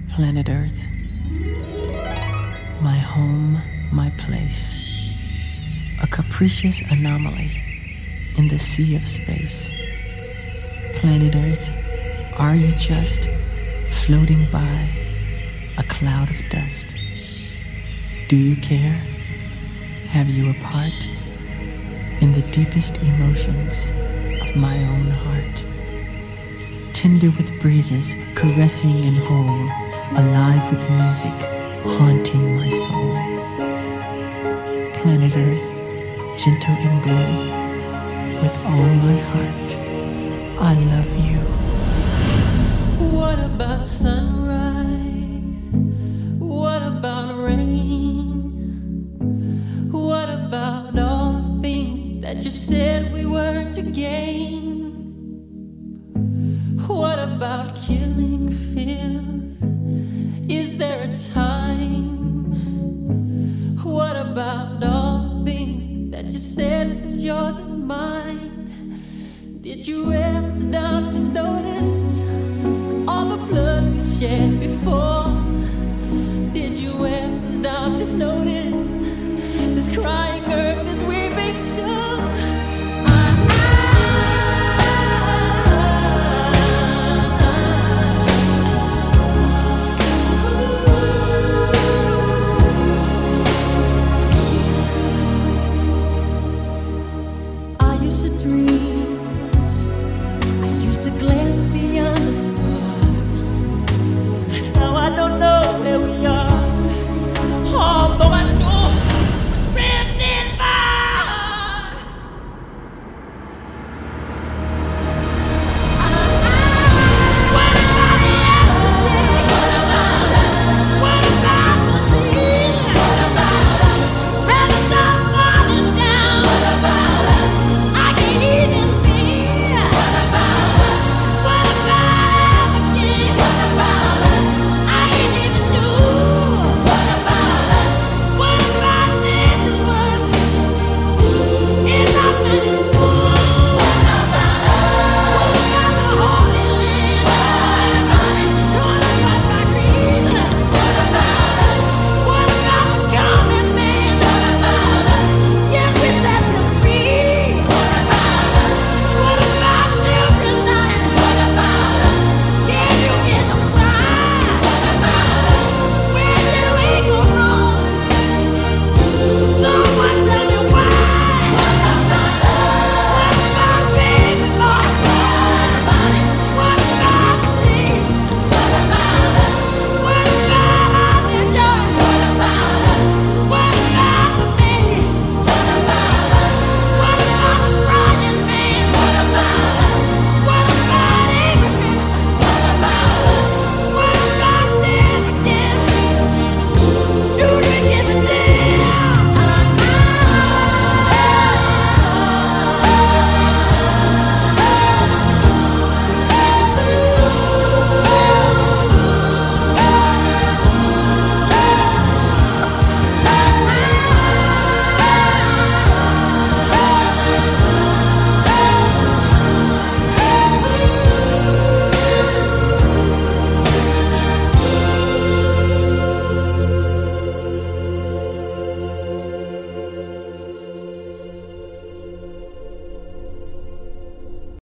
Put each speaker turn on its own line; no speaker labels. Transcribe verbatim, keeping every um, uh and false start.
Planet Earth, my home, my place, a capricious anomaly in the sea of space. Planet Earth, are you just floating by a cloud of dust? Do you care? Have you a part in the deepest emotions of my own heart? Tender with breezes, caressing and whole, alive with music, haunting my soul. Planet Earth, gentle and blue, with all my heart, I love you.
What about sunrise? What about rain? What about all the things that you said we were to gain? What about killing fears? Is there a time? What about all the things that you said was yours and mine? Did you ever stop to notice all the blood we shed before? Did you ever stop to notice this crying earth, this weeping shore? I used to dream